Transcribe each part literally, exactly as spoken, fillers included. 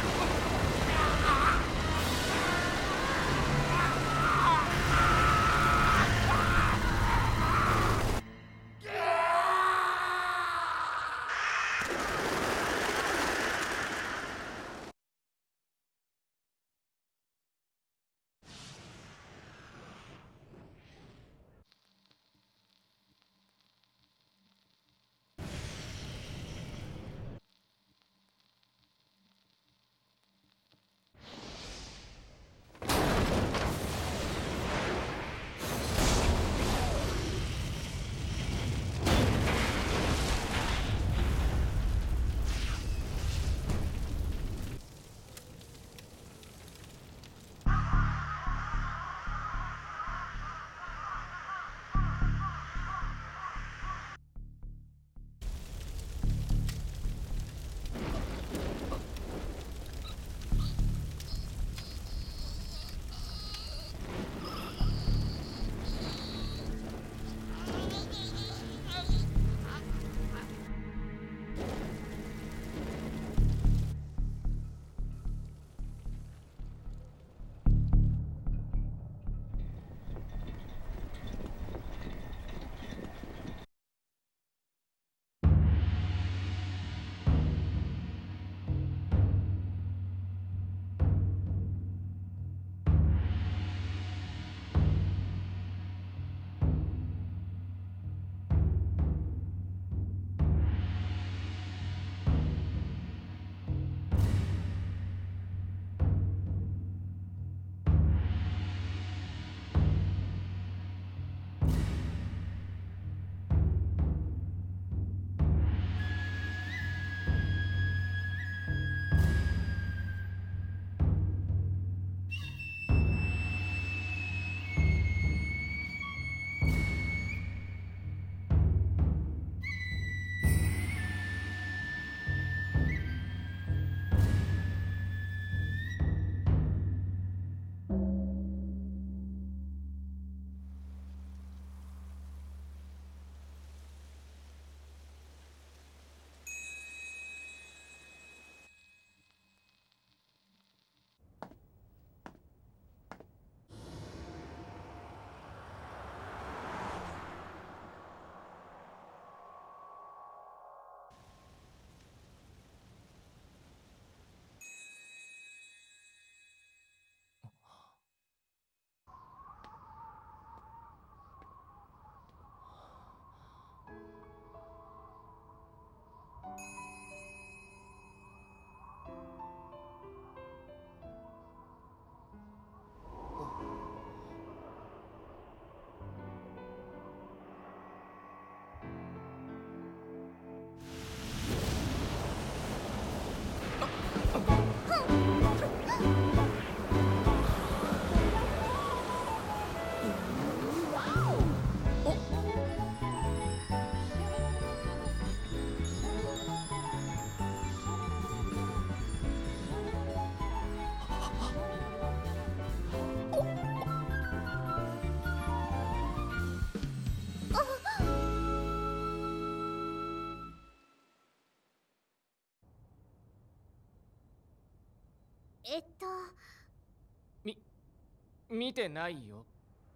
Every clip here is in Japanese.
えっとみ見てないよ。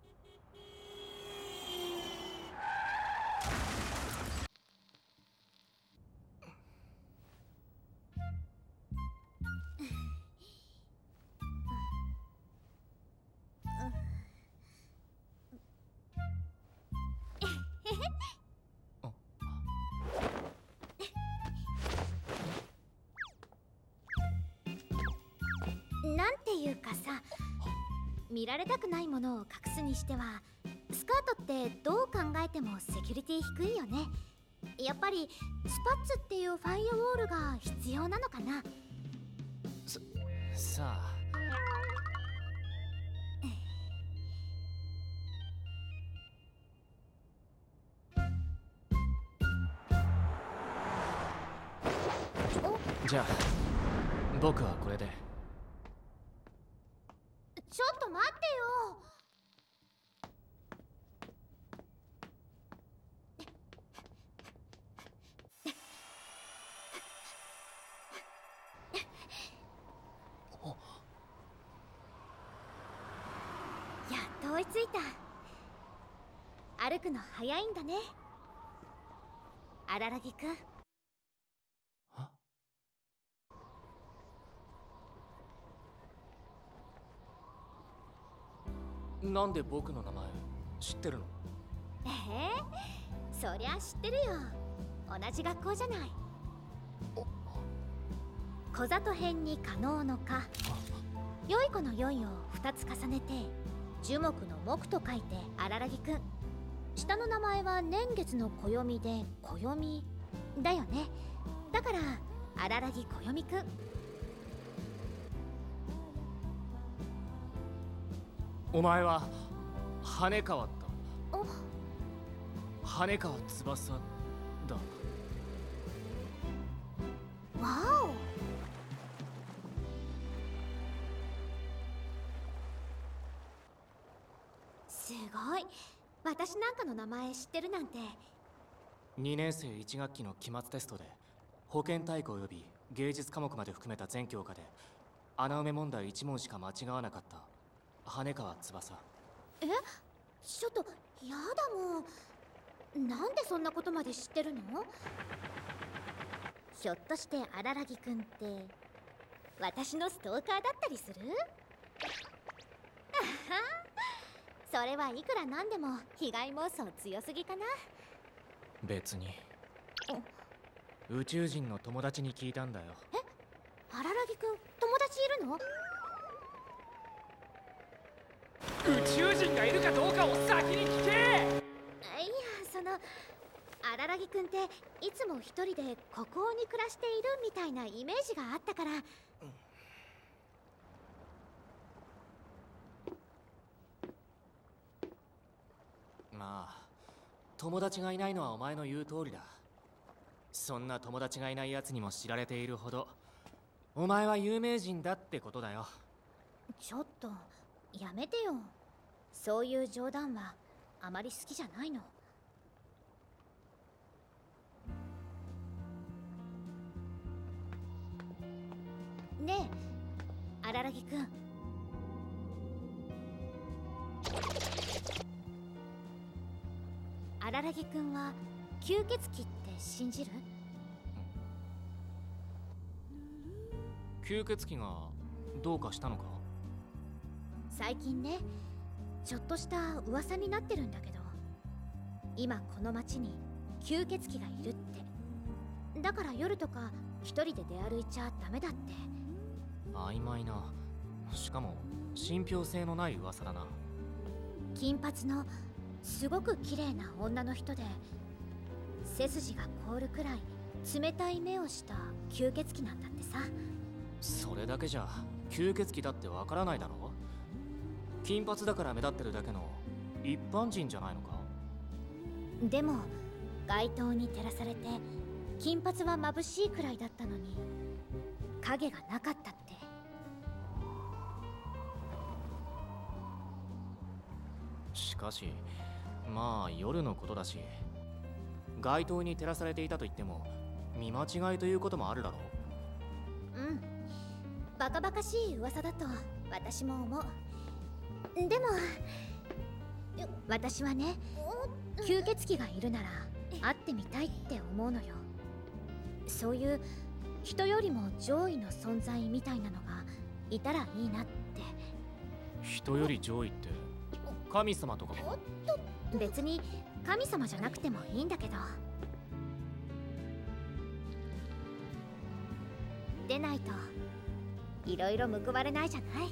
なんていうかさ、見られたくないものを隠すにしてはスカートってどう考えてもセキュリティ低いよね。やっぱりスパッツっていうファイアウォールが必要なのかな。 ささあじゃあ僕はこれで。 ちょっと待ってよ。 思いついた。歩くの早いんだね、荒木くん。 は？なんで僕の名前知ってるの？ ええ、そりゃ知ってるよ。同じ学校じゃない。小里編に可能の可、良い子の良いをふたつ重ねて樹木の木と書いて荒木くん。下の名前は年月の暦で暦だよね。だから荒木暦くん。 お前は羽川だ。 お、 羽川翼だ。 わお。すごい。私なんかの名前知ってるなんて。 にねん生いち学期の期末テストで保健体育及び芸術科目まで含めた全教科で穴埋め問題いち問しか間違わなかった羽川翼。 え、ちょっとやだもん。なんでそんなことまで知ってるの？ひょっとして荒木くんって私のストーカーだったりする？あは、それはいくらなんでも被害妄想強すぎかな。 別に宇宙人の友達に聞いたんだよ。 え、荒木くん友達いるの？ 宇宙人がいるかどうかを先に聞け。 いや、その荒木くんっていつも一人で孤高に暮らしているみたいなイメージがあったから。 まあ友達がいないのはお前の言う通りだ。そんな友達がいないやつにも知られているほどお前は有名人だってことだよ。 ちょっとやめてよ。そういう冗談はあまり好きじゃないの。ねえ荒木くん、荒木くんは吸血鬼って信じる？ 吸血鬼がどうかしたのか？ 最近ね、ちょっとした噂になってるんだけど、今この町に吸血鬼がいるって。だから夜とか一人で出歩いちゃダメだって。 曖昧な、しかも信憑性のない噂だな。 金髪のすごく綺麗な女の人で、背筋が凍るくらい冷たい目をした吸血鬼なんだってさ。 それだけじゃ吸血鬼だってわからないだろ。金髪だから目立ってるだけの一般人じゃないのか？ でも街灯に照らされて金髪は眩しいくらいだったのに影がなかったって。 しかしまあ夜のことだし、街灯に照らされていたと言っても見間違いということもあるだろう。うん、バカバカしい噂だと私も思う。でも私はね、吸血鬼がいるなら会ってみたいって思うのよ。そういう人よりも上位の存在みたいなのがいたらいいなって。 人より上位って神様とかか？ 別に神様じゃなくてもいいんだけど。でないといろいろ報われないじゃない。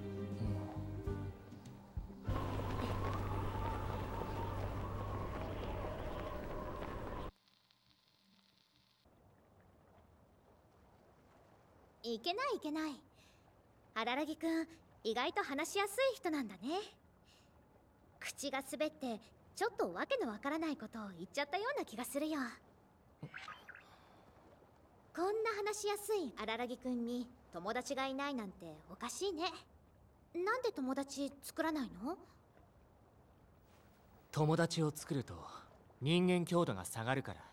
いけないいけない。荒木くん意外と話しやすい人なんだね。口が滑ってちょっとわけのわからないことを言っちゃったような気がするよ。こんな話しやすい荒木くんに友達がいないなんておかしいね。なんで友達作らないの？ 友達を作ると人間強度が下がるから。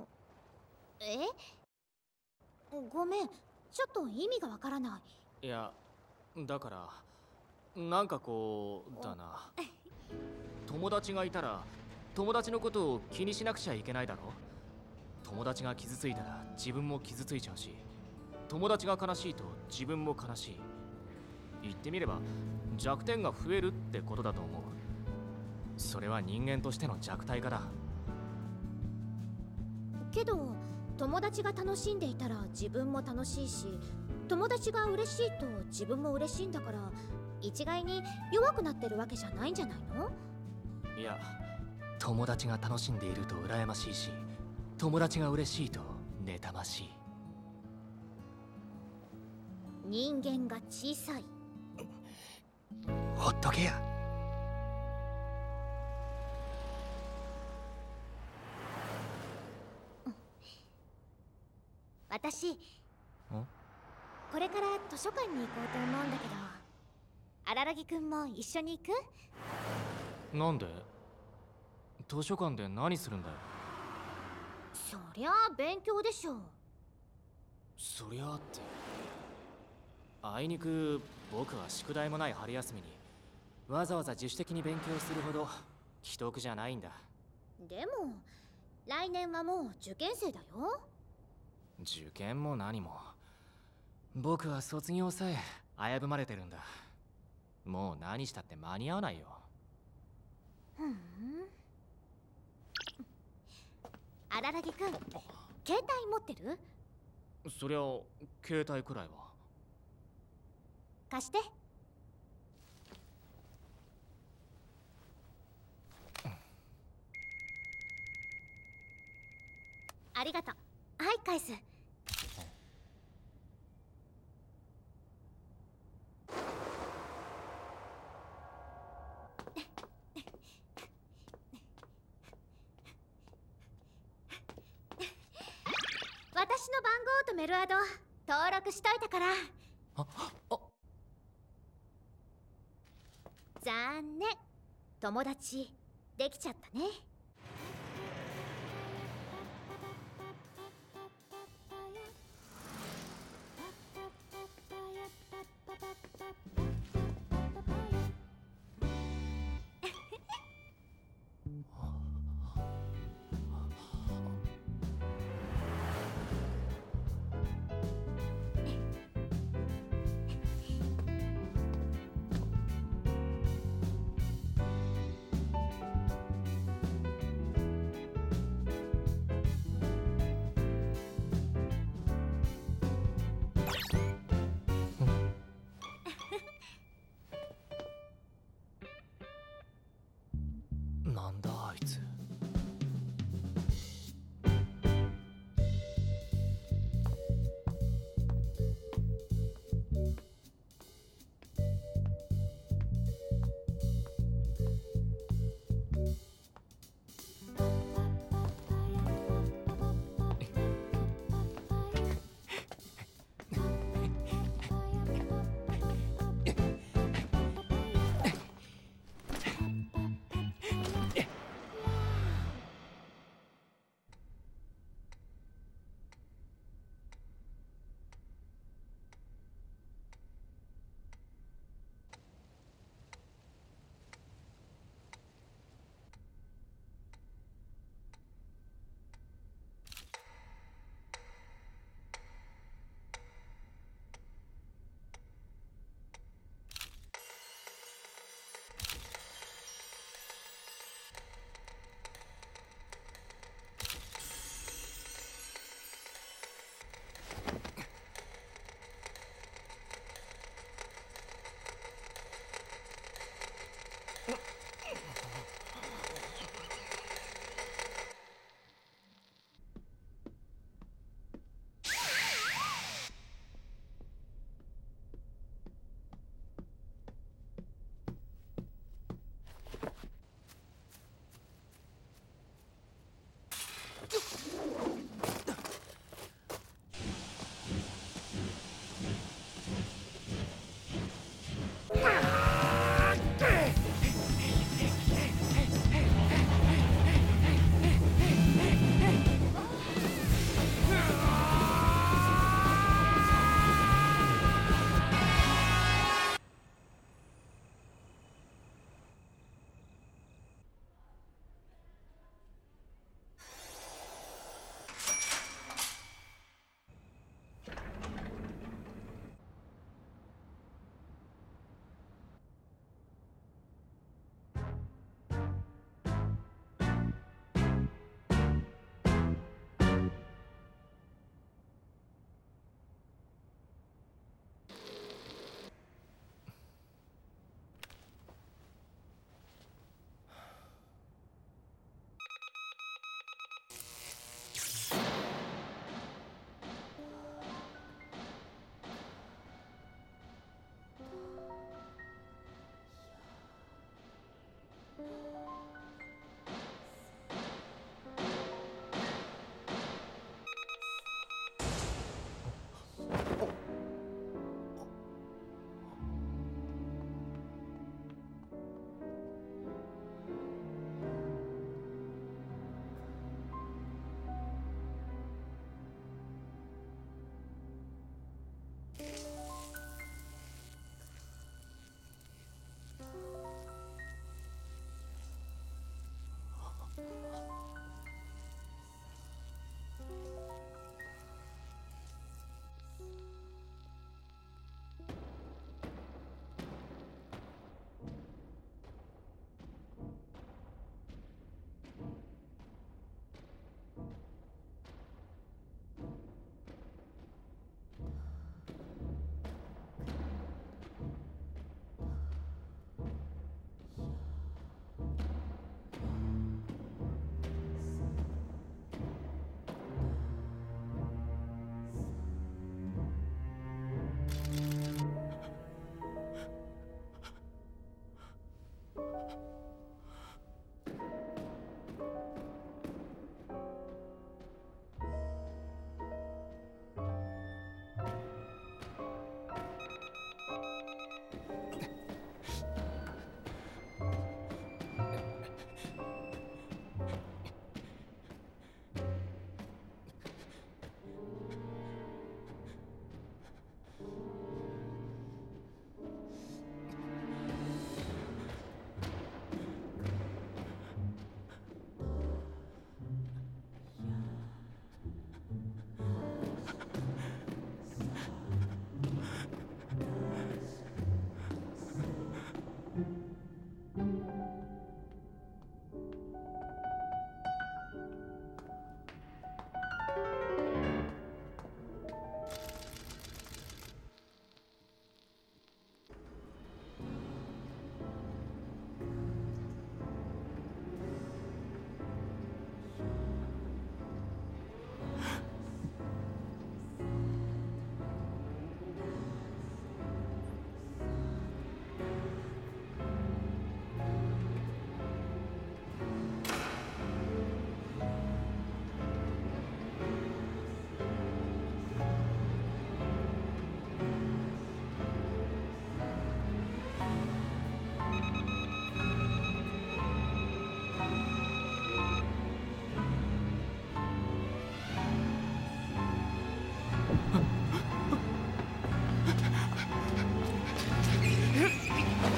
え？ごめん、ちょっと意味がわからない。 いや、だからなんかこうだな。友達がいたら友達のことを気にしなくちゃいけないだろ。友達が傷ついたら自分も傷ついちゃうし、友達が悲しいと自分も悲しい。言ってみれば弱点が増えるってことだと思う。それは人間としての弱体化だ。 けど友達が楽しんでいたら自分も楽しいし、友達が嬉しいと自分も嬉しいんだから、一概に弱くなってるわけじゃないんじゃないの？ いや、友達が楽しんでいると羨ましいし、友達が嬉しいと妬ましい。 人間が小さい。 ほっとけや。 私これから図書館に行こうと思うんだけど、荒木くんも一緒に行く？ なんで？図書館で何するんだよ。 そりゃあ勉強でしょ。 そりゃあって、あいにく僕は宿題もない春休みにわざわざ自主的に勉強するほど奇特じゃないんだ。 でも来年はもう受験生だよ。 受験も何も、僕は卒業さえ危ぶまれてるんだ。もう何したって間に合わないよ。 ふん。荒木くん、携帯持ってる？ そりゃ携帯くらいは。 貸して。ありがとう。はい、返す。私の番号とメルアド登録しといたから。 ああ残念、友達できちゃったね。 なんだあいつ。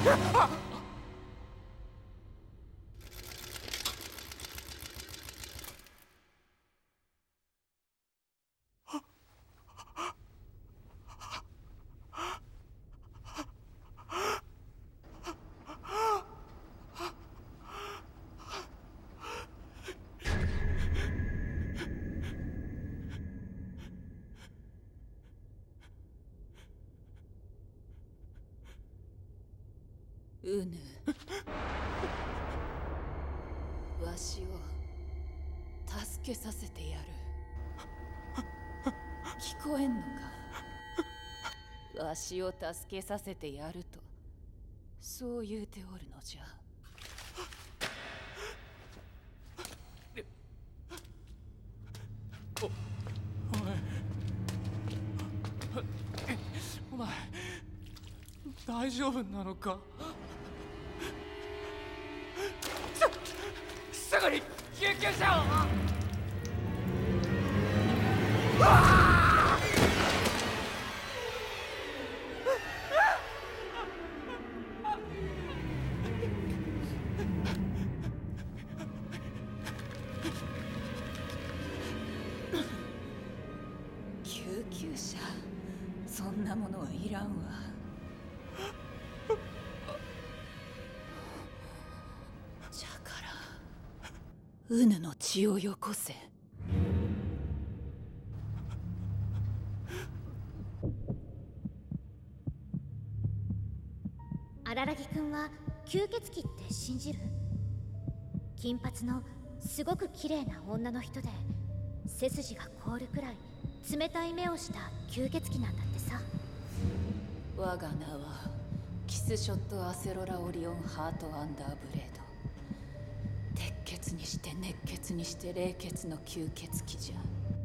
ウヌわしを助けさせてやる。聞こえんのか。わしを助けさせてやるとそう言うておるのじゃ。 お、お前お前大丈夫なのか。すぐに救急車を。 救急車、そんなものはいらんわ。じゃからウヌの血をよこせ。 荒木くんは吸血鬼って信じる？金髪のすごく綺麗な女の人で、背筋が凍るくらい冷たい目をした吸血鬼なんだってさ。 我が名はキスショット・アセロラ・オリオン・ハート・アンダーブレード。鉄血にして熱血にして冷血の吸血鬼じゃ。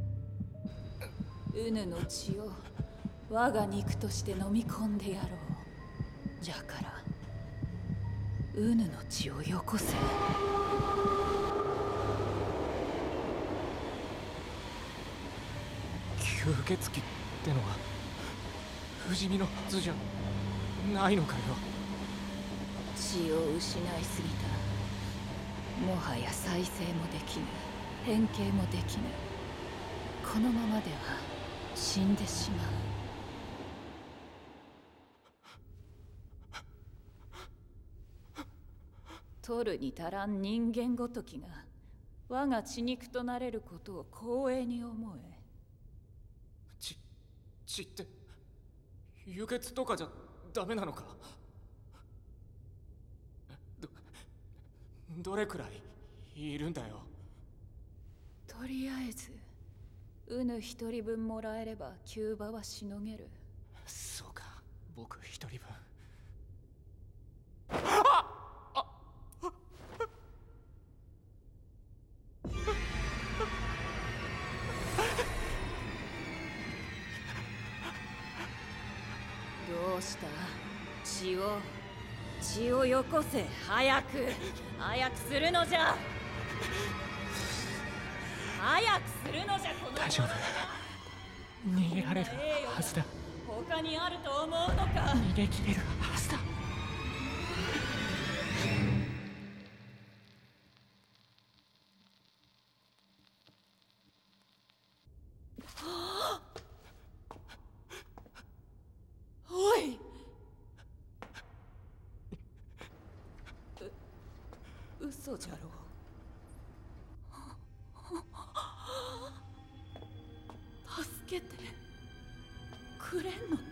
ウヌの血を我が肉として飲み込んでやろう。じゃからウヌの血をよこせ。 吸血鬼ってのは不死身のはずじゃないのかよ。 血を失いすぎた。もはや再生もできぬ、変形もできぬ。このままでは死んでしまう。取るに足らん人間ごときが我が血肉となれることを光栄に思え。 血血って輸血とかじゃダメなのか。どどれくらいいるんだよ。 とりあえずウヌ一人分もらえれば急場はしのげる。 そうか、僕一人分。 どうした？血を血をよこせ。早く早くするのじゃ。早くするのじゃ。この大丈夫、逃げられるはずだ。 他にあると思うのか。 逃げ切れるはずだ。 おい、う嘘じゃろう。助けてくれんのか。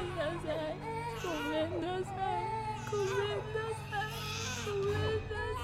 んなさい、ごめんなさい、ごめんなさい、ごめんなさ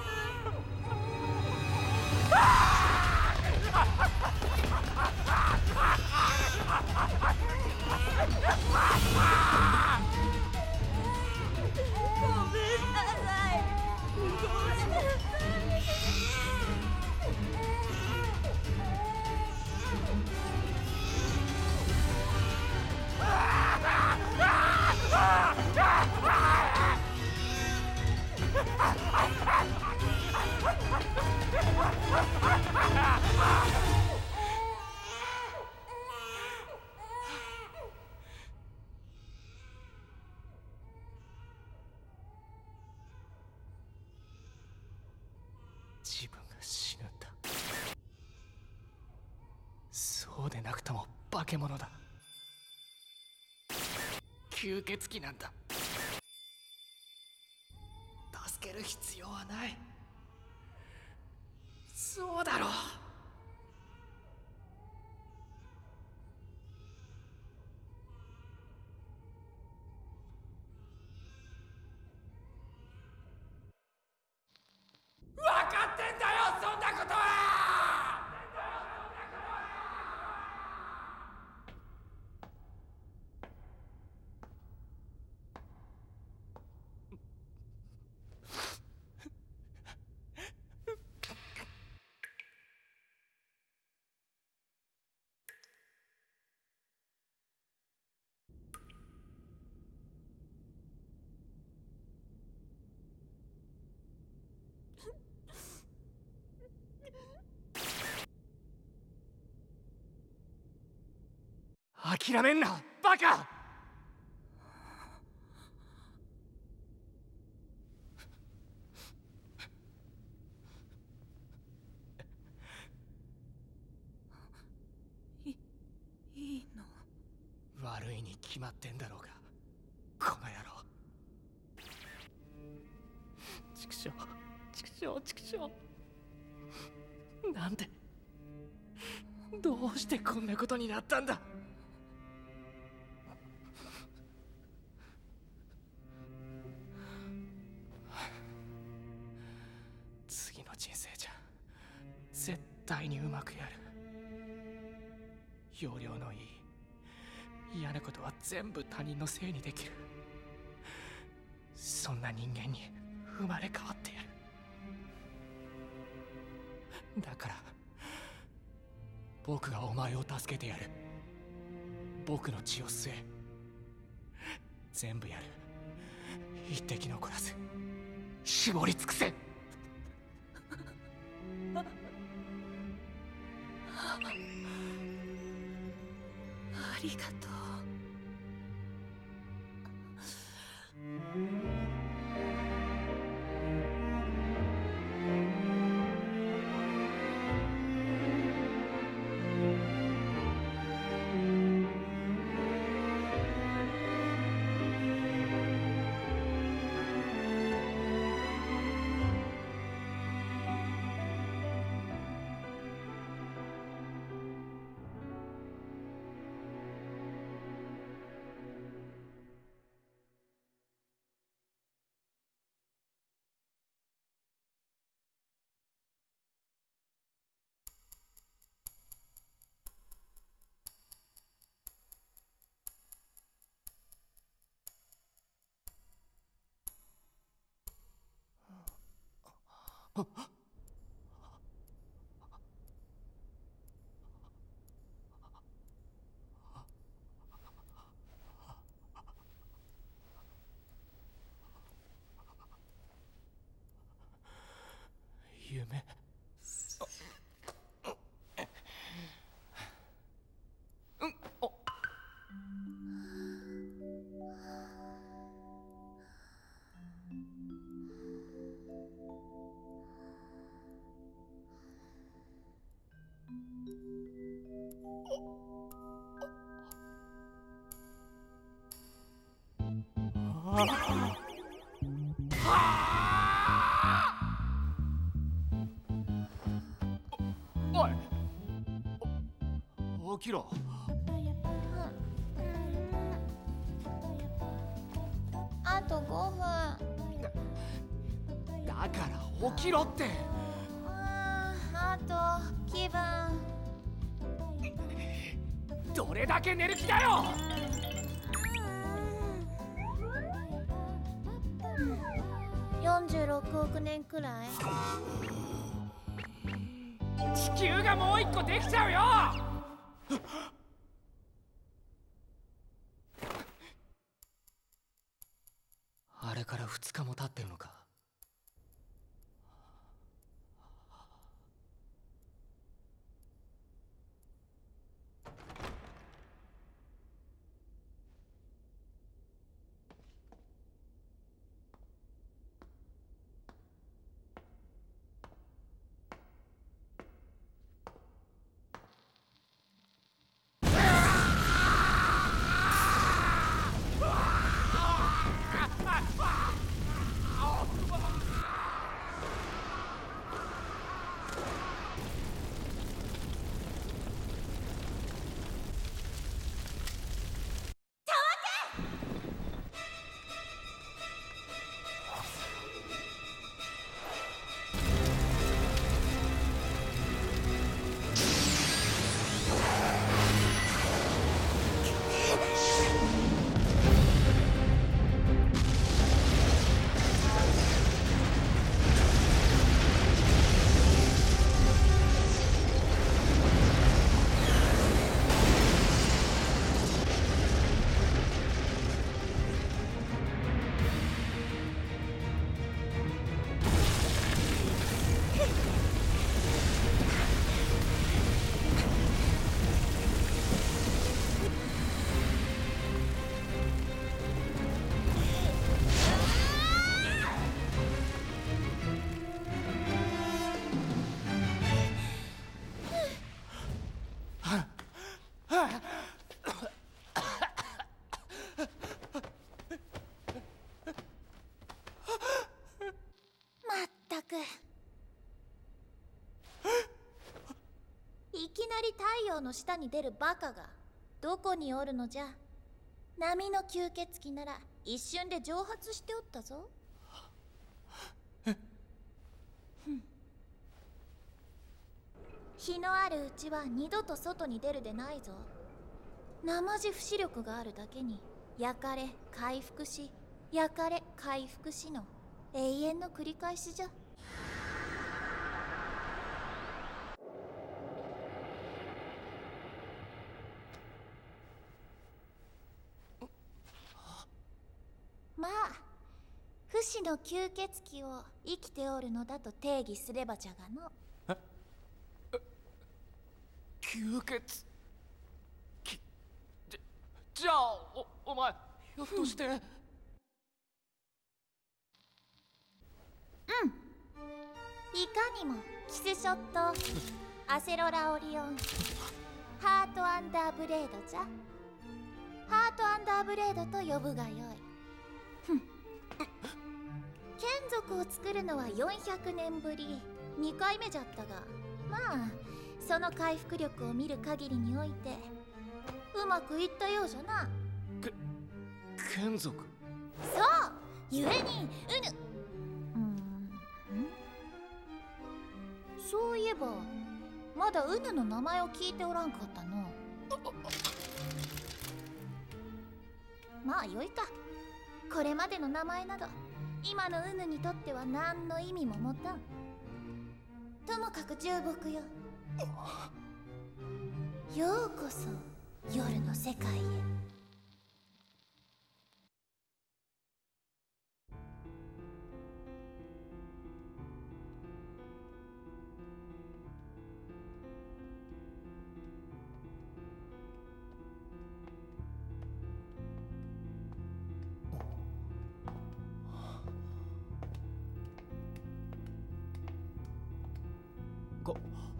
自分が死ぬんだ。そうでなくとも化け物だ。吸血鬼なんだ。助ける必要はない。そうだろう。分かってんだよ、そんなことは。諦めんな、バカ！ い、いいの？ 悪いに決まってんだろうが、この野郎。畜生、畜生、畜生。なんで、どうしてこんなことになったんだ。次の人生じゃ絶対にうまくやる。要領のいい嫌なことは全部他人のせいにできる。そんな人間に生まれ変わってやる。だから僕がお前を助けてやる。僕の血を吸え。全部やる。一滴残らず絞り尽くせ。 ありがとう。 夢。うん、お。 おい、起きろ。 あとごふん。 だから起きろって。 あと気分。 どれだけ寝る気だよ。 よんじゅうろくおくねんくらい。 地球がもう一個できちゃうよ。あれからふつかも経ってるのか。 いきなり太陽の下に出るバカがどこにおるのじゃ。波の吸血鬼なら一瞬で蒸発しておったぞ。日のあるうちは二度と外に出るでないぞ。生地不死力があるだけに焼かれ回復し焼かれ回復しの永遠の繰り返しじゃ。まあ不死の吸血鬼を生きておるのだと定義すればじゃがの。 吸血鬼じゃじゃあおお前ひょっとして。うん、いかにもキスショットアセロラオリオンハートアンダーブレードじゃ。ハートアンダーブレードと呼ぶがよい。眷属を作るのはよんひゃくねんぶりにかいめじゃったが、まあその回復力を見る限りにおいてうまくいったようじゃな。 け眷属。 そうゆえにうぬうーんそういえばまだうぬの名前を聞いておらんかったの。まあよいか。これまでの名前など今のうぬにとっては何の意味も持たん。ともかく重木よ、ようこそ夜の世界へ。 こ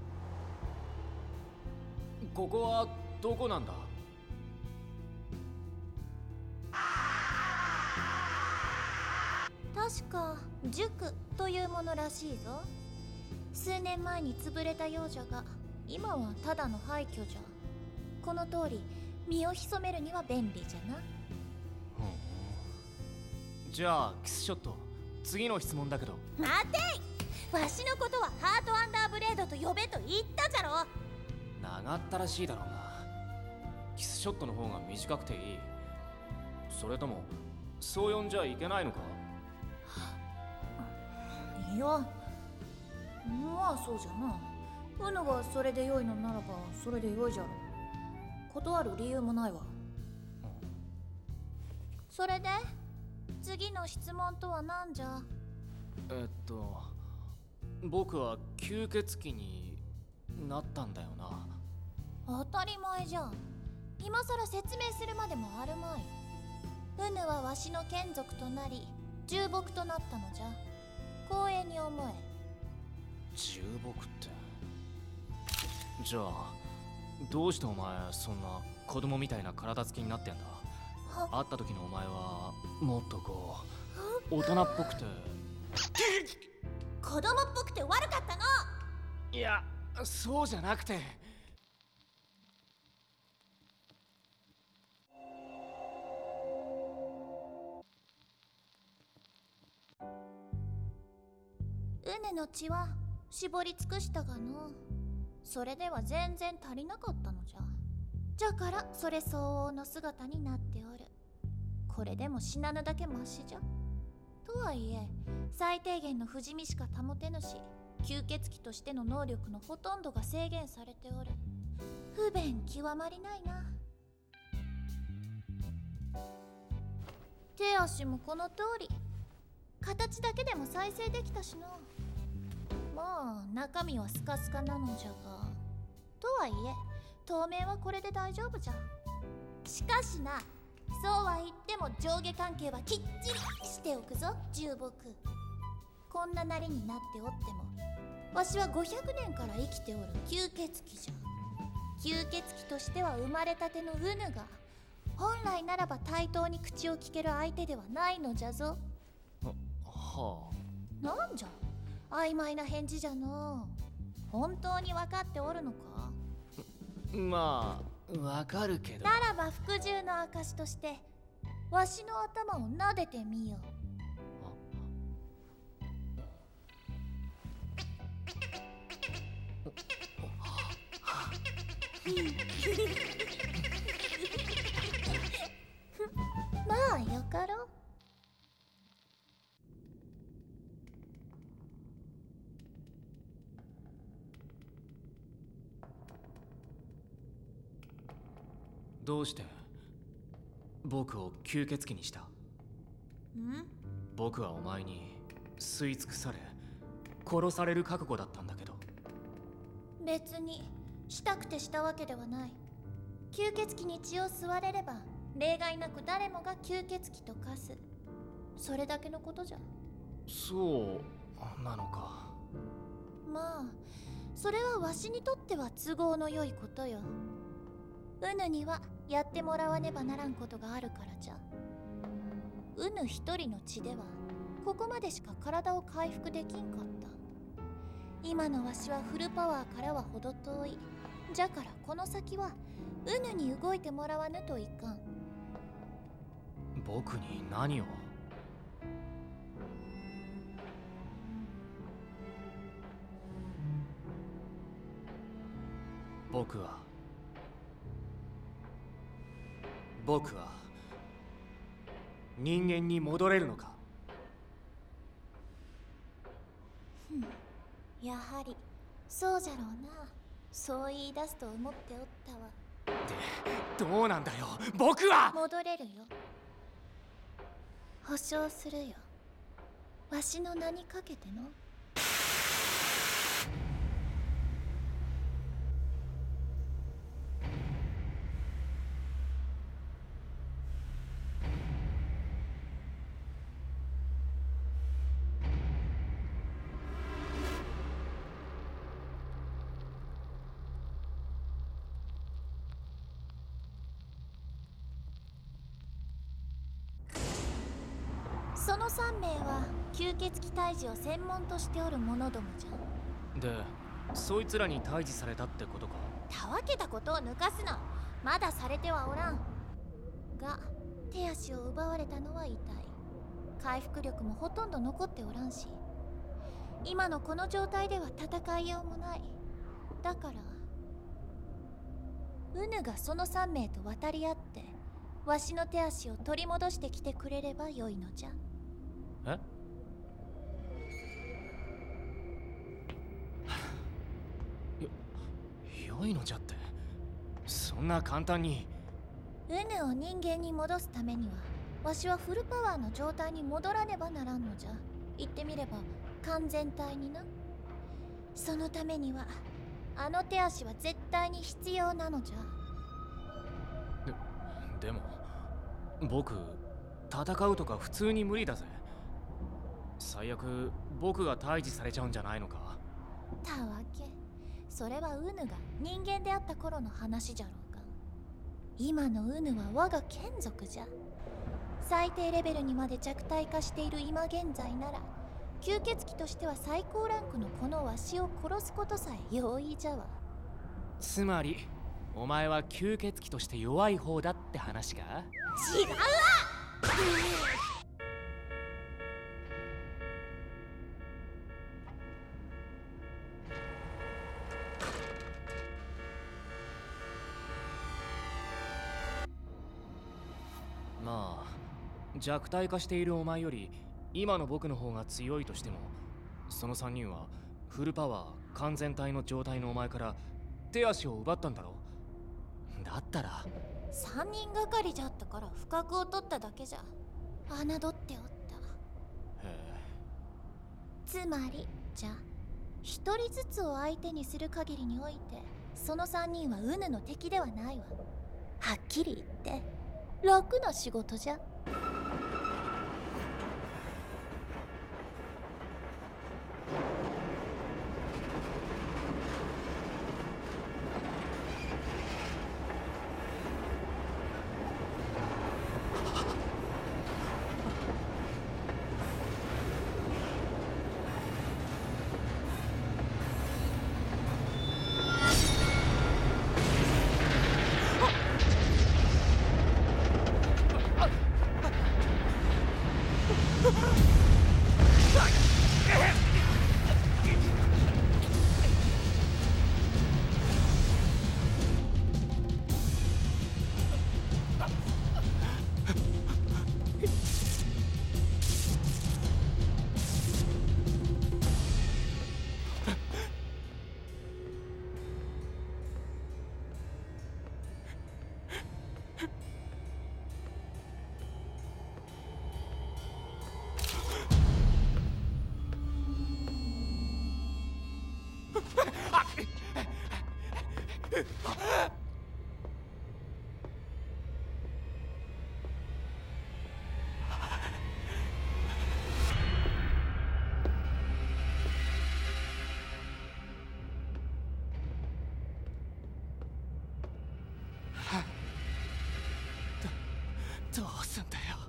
ここはどこなんだ。 確か塾というものらしいぞ。数年前に潰れた幼女が今はただの廃墟じゃ。この通り身を潜めるには便利じゃな。 じゃあキスショット、次の質問だけど。 待てい、わしのことはハートアンダーブレードと呼べと言ったじゃろ。 長ったらしいだろうな。キスショットの方が短くていい。それともそう呼んじゃいけないのか？ いや、まあそうじゃな。うぬがそれで良いのならばそれで良いじゃろ。断る理由もないわ。 それで次の質問とは何じゃ？ えっと僕は吸血鬼になったんだよな。 当たり前じゃん。今さら説明するまでもあるまい。うぬはわしの眷属となり重木となったのじゃ。光栄に思え。 重木って。じゃあどうしてお前そんな子供みたいな体つきになってんだ？会った時のお前はもっとこう大人っぽくて。 子供っぽくて悪かったの。 いや、そうじゃなくて。 うぬの血は絞り尽くしたがの、それでは全然足りなかったのじゃ。じゃからそれ相応の姿になっておる。これでも死なぬだけマシじゃ。とはいえ最低限の不死身しか保てぬし、吸血鬼としての能力のほとんどが制限されておる。不便極まりないな。手足もこの通り、形だけでも再生できたしの。まあ中身はスカスカなのじゃが、とはいえ当面はこれで大丈夫じゃ。しかしな、そうは言っても上下関係はきっちりしておくぞ重木。こんななりになっておってもわしはごひゃくねんから生きておる吸血鬼じゃ。吸血鬼としては生まれたてのうぬが本来ならば対等に口を聞ける相手ではないのじゃぞ。 はあ、なんじゃ曖昧な返事じゃの。本当に分かっておるのか？ まあわかるけど。 ならば服従の証としてわしの頭を撫でてみよう。まあよかろう。 どうして僕を吸血鬼にした？ん？僕はお前に吸い尽くされ殺される覚悟だったんだけど。 別にしたくてしたわけではない。吸血鬼に血を吸われれば例外なく誰もが吸血鬼と化す、それだけのことじゃ。 そうなのか。 まあそれはわしにとっては都合の良いことよ。うぬにはやってもらわねばならんことがあるからじゃ。うぬ一人の血ではここまでしか体を回復できんかった。今のわしはフルパワーからは程遠い。じゃからこの先はうぬに動いてもらわぬといかん。 僕に何を？僕は僕は人間に戻れるのか？ ふん、やはりそうじゃろうな。そう言い出すと思っておったわ。 で、どうなんだよ僕は。 戻れるよ。保証するよ。わしの名にかけての。そのさんめいは吸血鬼退治を専門としておる者どもじゃ。 でそいつらに退治されたってことか。 たわけたことを抜かすな。まだされてはおらんが、手足を奪われたのは痛い。回復力もほとんど残っておらんし、今のこの状態では戦いようもない。だからウヌがそのさん名と渡り合ってわしの手足を取り戻してきてくれればよいのじゃ。 えよ、良いのじゃって、そんな簡単に。 ウヌを人間に戻すためにはわしはフルパワーの状態に戻らねばならんのじゃ。言ってみれば完全体にな。そのためにはあの手足は絶対に必要なのじゃ。 で、でも僕戦うとか普通に無理だぜ。最悪僕が退治されちゃうんじゃないのか。 たわけ、それはウヌが人間であった頃の話じゃろうが。今のウヌは我が眷属じゃ。最低レベルにまで弱体化している今現在なら、吸血鬼としては最高ランクのこのわしを殺すことさえ容易じゃわ。 つまりお前は吸血鬼として弱い方だって話か。 違うわまあ弱体化しているお前より今の僕の方が強いとしても、そのさんにんはフルパワー完全体の状態のお前から手足を奪ったんだろ。だったらさんにんがかりじゃったから不覚を取っただけじゃ。侮っておった。 へえ。 つまりじゃ、一人ずつを相手にする限りにおいてそのさんにんはウヌの敵ではないわ。はっきり言って楽な仕事じゃ。 どうすんだよ。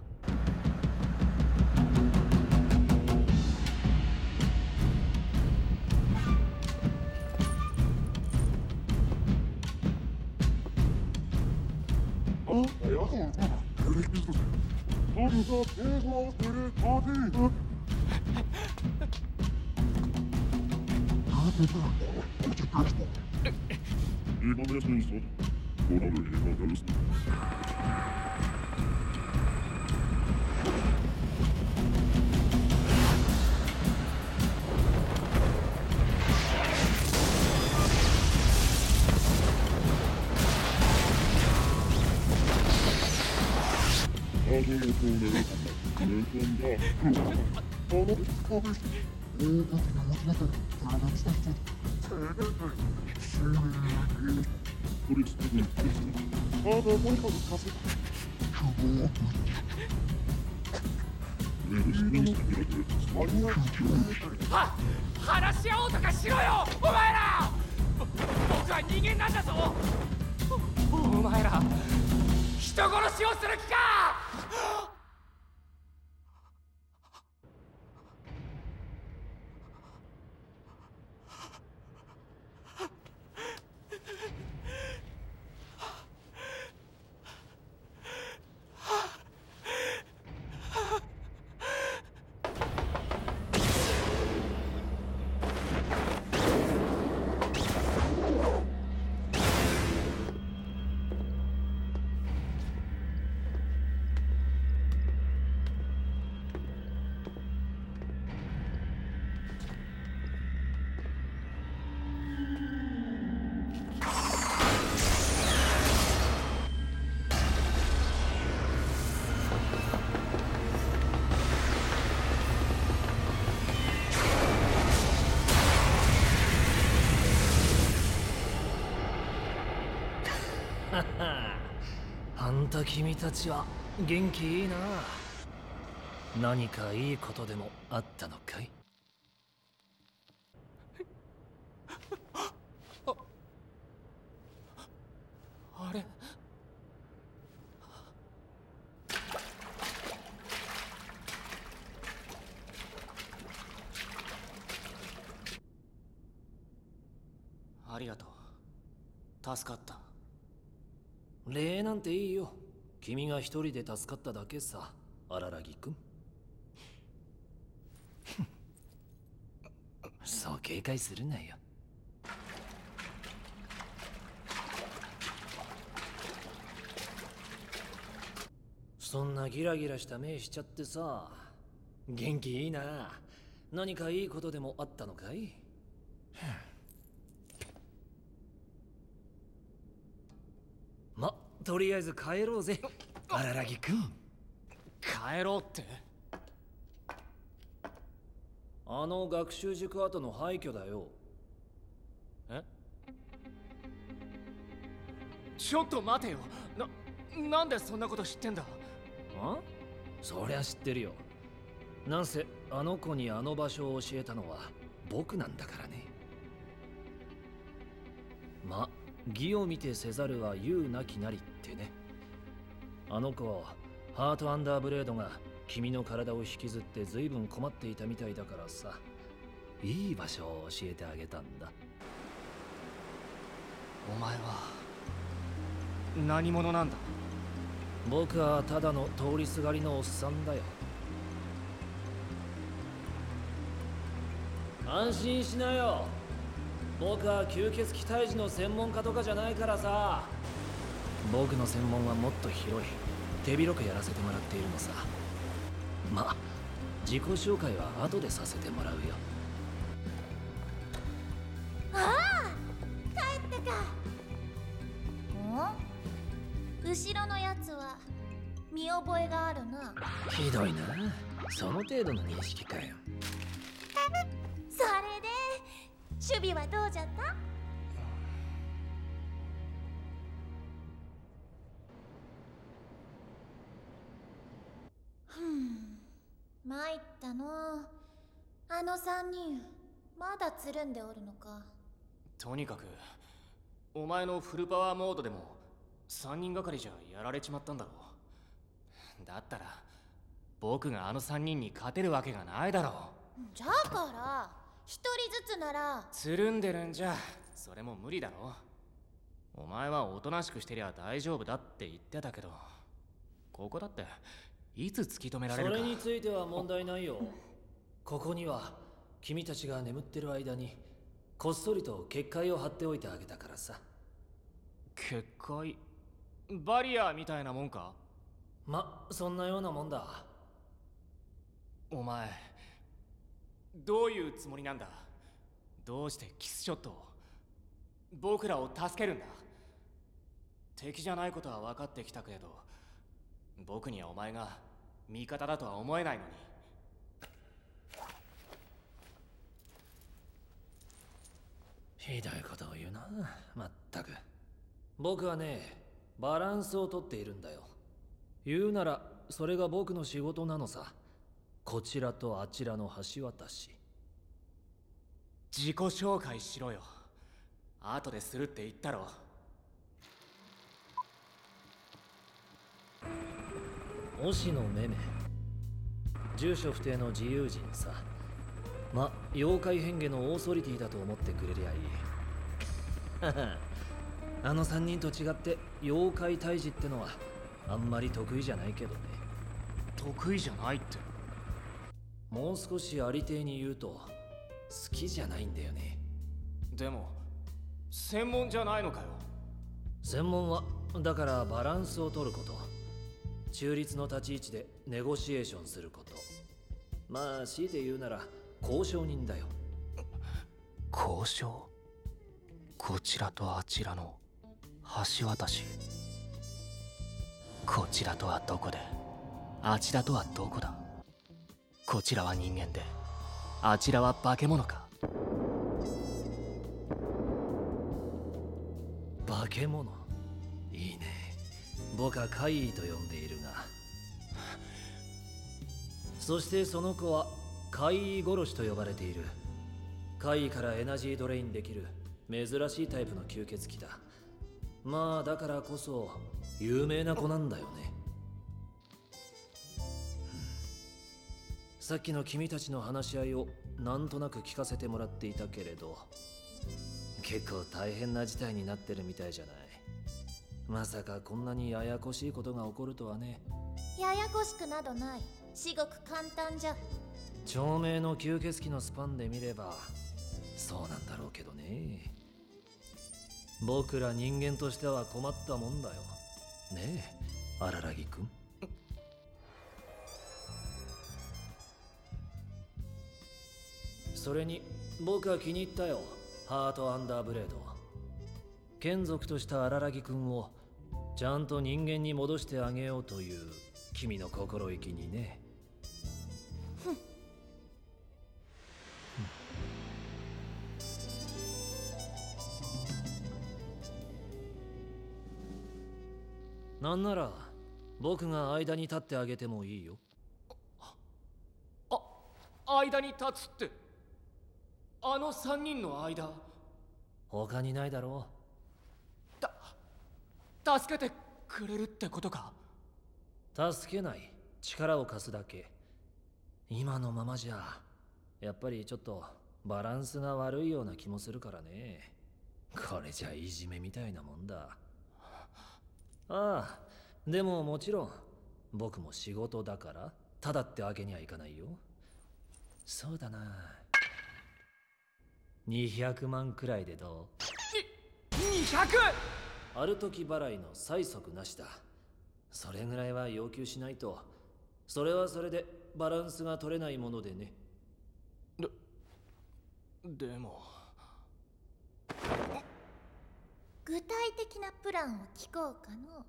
は話し合おうとかしろよお前ら。僕は人間なんだぞ。お前ら人殺しをする気か。 あんた君たちは元気いいな。何かいいことでもあったのかい？ あれ、ありがとう。助かった。 礼なんていいよ。君が一人で助かっただけさ、荒らぎくん。そう警戒するなよ。そんなギラギラした目しちゃってさ。元気いいな。何かいいことでもあったのかい？ま、とりあえず帰ろうぜ、荒らぎくん。 帰ろうって？ あの学習塾跡の廃墟だよ。 え？ちょっと待てよ。な、なんでそんなこと知ってんだ？ あ？そりゃ知ってるよ。なんせあの子にあの場所を教えたのは僕なんだからね。ま、義を見てせざるは勇なきなりってね。あの子、ハートアンダーブレードが君の体を引きずって随分困っていたみたいだからさ、いい場所を教えてあげたんだ。 お前は何者なんだ？ 僕はただの通りすがりのおっさんだよ。安心しなよ。僕は吸血鬼退治の専門家とかじゃないからさ。僕の専門はもっと広い。手広くやらせてもらっているのさ。ま、自己紹介は後でさせてもらうよ。 ああ、帰ったか。ん？後ろのやつは見覚えがあるな。 ひどいな。その程度の認識かよ。 それで守備はどうじゃった？ふん、参ったの。あの三人まだつるんでおるのか。 とにかくお前のフルパワーモードでも三人がかりじゃやられちまったんだろう。だったら僕があの三人に勝てるわけがないだろう。 じゃから一人ずつなら。 つるんでるんじゃそれも無理だろ。お前はおとなしくしてりゃ大丈夫だって言ってたけど、ここだっていつ突き止められるか。 それについては問題ないよ。ここには君たちが眠ってる間にこっそりと結界を張っておいてあげたからさ。 結界？バリアみたいなもんか？ ま、そんなようなもんだ。 お前どういうつもりなんだ？どうしてキスショットを僕らを助けるんだ？敵じゃないことは分かってきたけれど、僕にはお前が味方だとは思えないのに。 ひどいことを言うな、まったく。僕はね、バランスをとっているんだよ。言うならそれが僕の仕事なのさ。こちらとあちらの橋渡し。 自己紹介しろよ。後でするって言ったろ。 押野めめ、住所不定の自由人さ。ま、妖怪変化のオーソリティだと思ってくれりゃいい。ははあの三人と違って妖怪退治ってのはあんまり得意じゃないけどね。 得意じゃないって？ もう少しありていに言うと好きじゃないんだよね。 でも専門じゃないのかよ。 専門はだからバランスを取ること、中立の立ち位置でネゴシエーションすること。まあ強いて言うなら交渉人だよ。 交渉？こちらとあちらの橋渡し。こちらとはどこであちらとはどこだ？こちらは人間であちらは化け物か？ 化け物？いいいね。僕は怪異と呼んでいるが、そしてその子は怪異殺しと呼ばれている。怪異からエナジードレインできる珍しいタイプの吸血鬼だ。まあだからこそ有名な子なんだよね。さっきの君たちの話し合いをなんとなく聞かせてもらっていたけれど、結構大変な事態になってるみたいじゃない。まさかこんなにややこしいことが起こるとはね。 ややこしくなどない。至極簡単じゃ。 長命の吸血鬼のスパンで見ればそうなんだろうけどね。僕ら人間としては困ったもんだよねえ、荒らぎくん。それに僕は気に入ったよ、ハートアンダーブレード。眷属とした荒らぎくんをちゃんと人間に戻してあげようという君の心意気にね。 ふん。 なんなら僕が間に立ってあげてもいいよ。 あ、間に立つって、あの三人の間。 他にないだろた、助けてくれるってことか。 う。助けない、力を貸すだけ。今のままじゃやっぱりちょっとバランスが悪いような気もするからね。これじゃいじめみたいなもんだ。ああ、でももちろん僕も仕事だからただってわけにはいかないよ。そうだな、にひゃくまんくらいでどう？にひゃく？ ある時払いの催促なしだ。それぐらいは要求しないと、それはそれでバランスが取れないものでね。 で、でも具体的なプランを聞こうかの。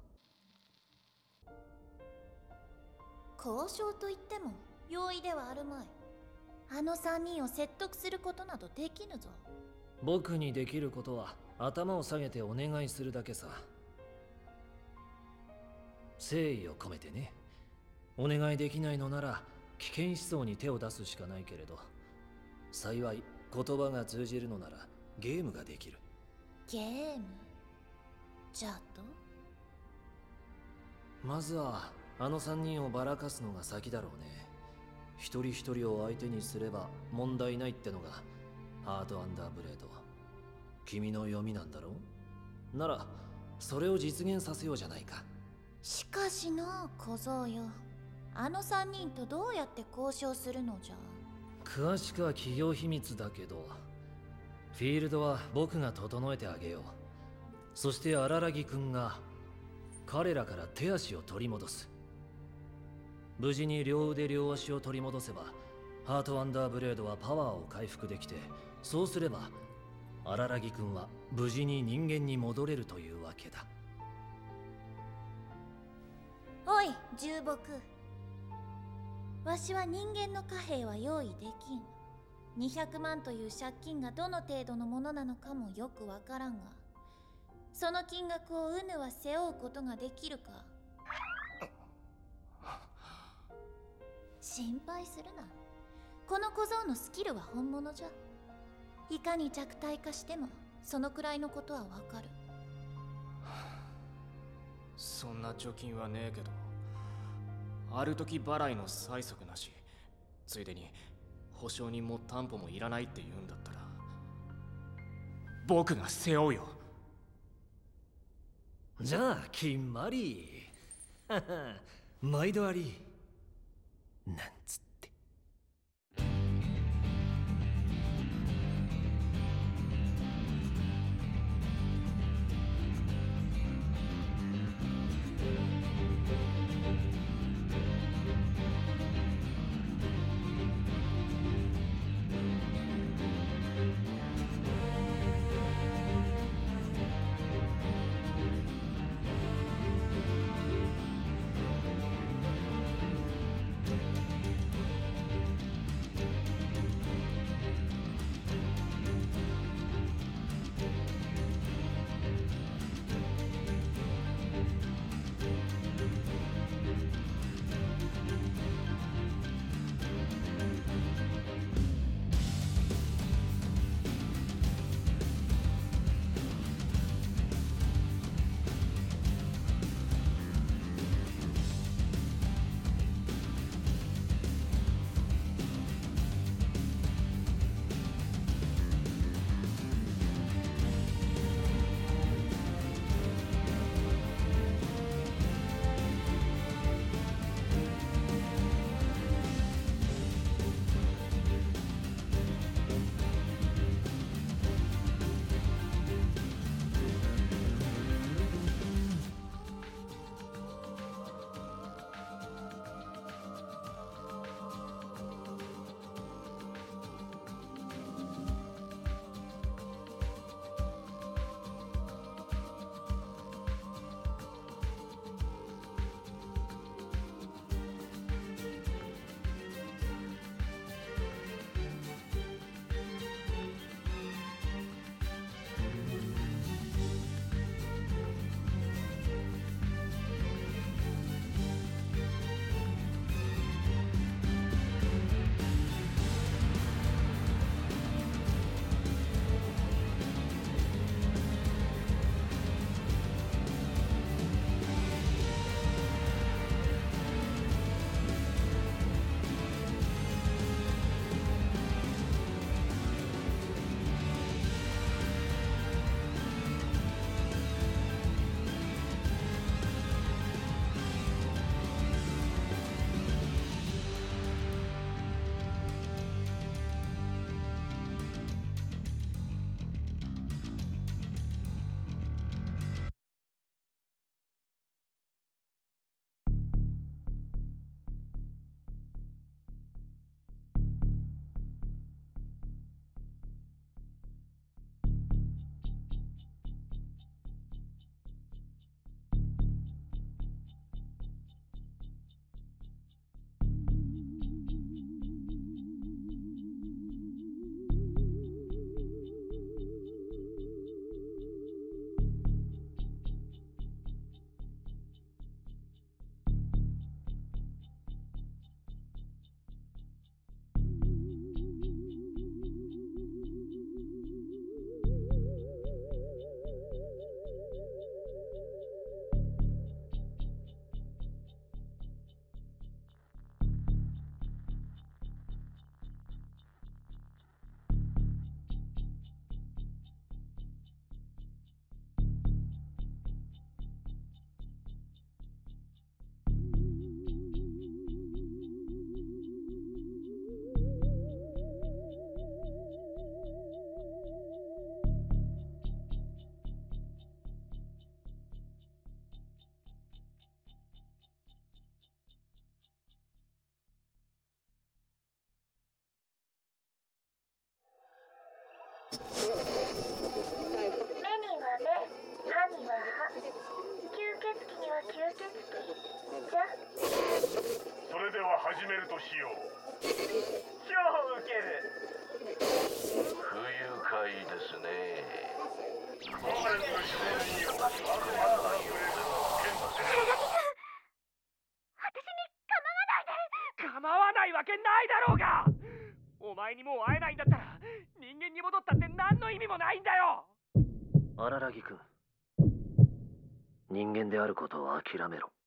交渉といっても容易ではあるまい。あの三人を説得することなどできぬぞ。 僕にできることは頭を下げてお願いするだけさ。誠意を込めてね。お願いできないのなら危険思想に手を出すしかないけれど、幸い言葉が通じるのならゲームができる。 ゲームじゃと？ まずはあの三人をばらかすのが先だろうね。一人一人を相手にすれば問題ないってのがハートアンダーブレード。君の読みなんだろう。ならそれを実現させようじゃないか。 しかしな小僧よ、あの三人とどうやって交渉するのじゃ。 詳しくは企業秘密だけど、フィールドは僕が整えてあげよう。そして荒らぎくんが彼らから手足を取り戻す。無事に両腕両足を取り戻せばハートアンダーブレードはパワーを回復できて、そうすれば荒らぎくんは無事に人間に戻れるというわけだ。 おい重木、わしは人間の貨幣は用意できん。にひゃくまんという借金がどの程度のものなのかもよくわからんが、その金額をウヌは背負うことができるか。心配するな。この小僧のスキルは本物じゃ。いかに弱体化してもそのくらいのことはわかる。 そんな貯金はねえけど、ある時払いの催促なし、ついでに保証人も担保もいらないって言うんだったら僕が背負うよ。 じゃあ決まり。はは毎度あり。なんつって。 吸じゃ。 それでは始めるとしよう。 超ウケる。 不愉快ですね。我々の指令によって悪魔のプレゼンを検査する。 私に構わないで。 構わないわけないだろうが。お前にもう会えないんだったら人間に戻ったって何の意味もないんだよ。 荒木君、人間であることを諦めろ。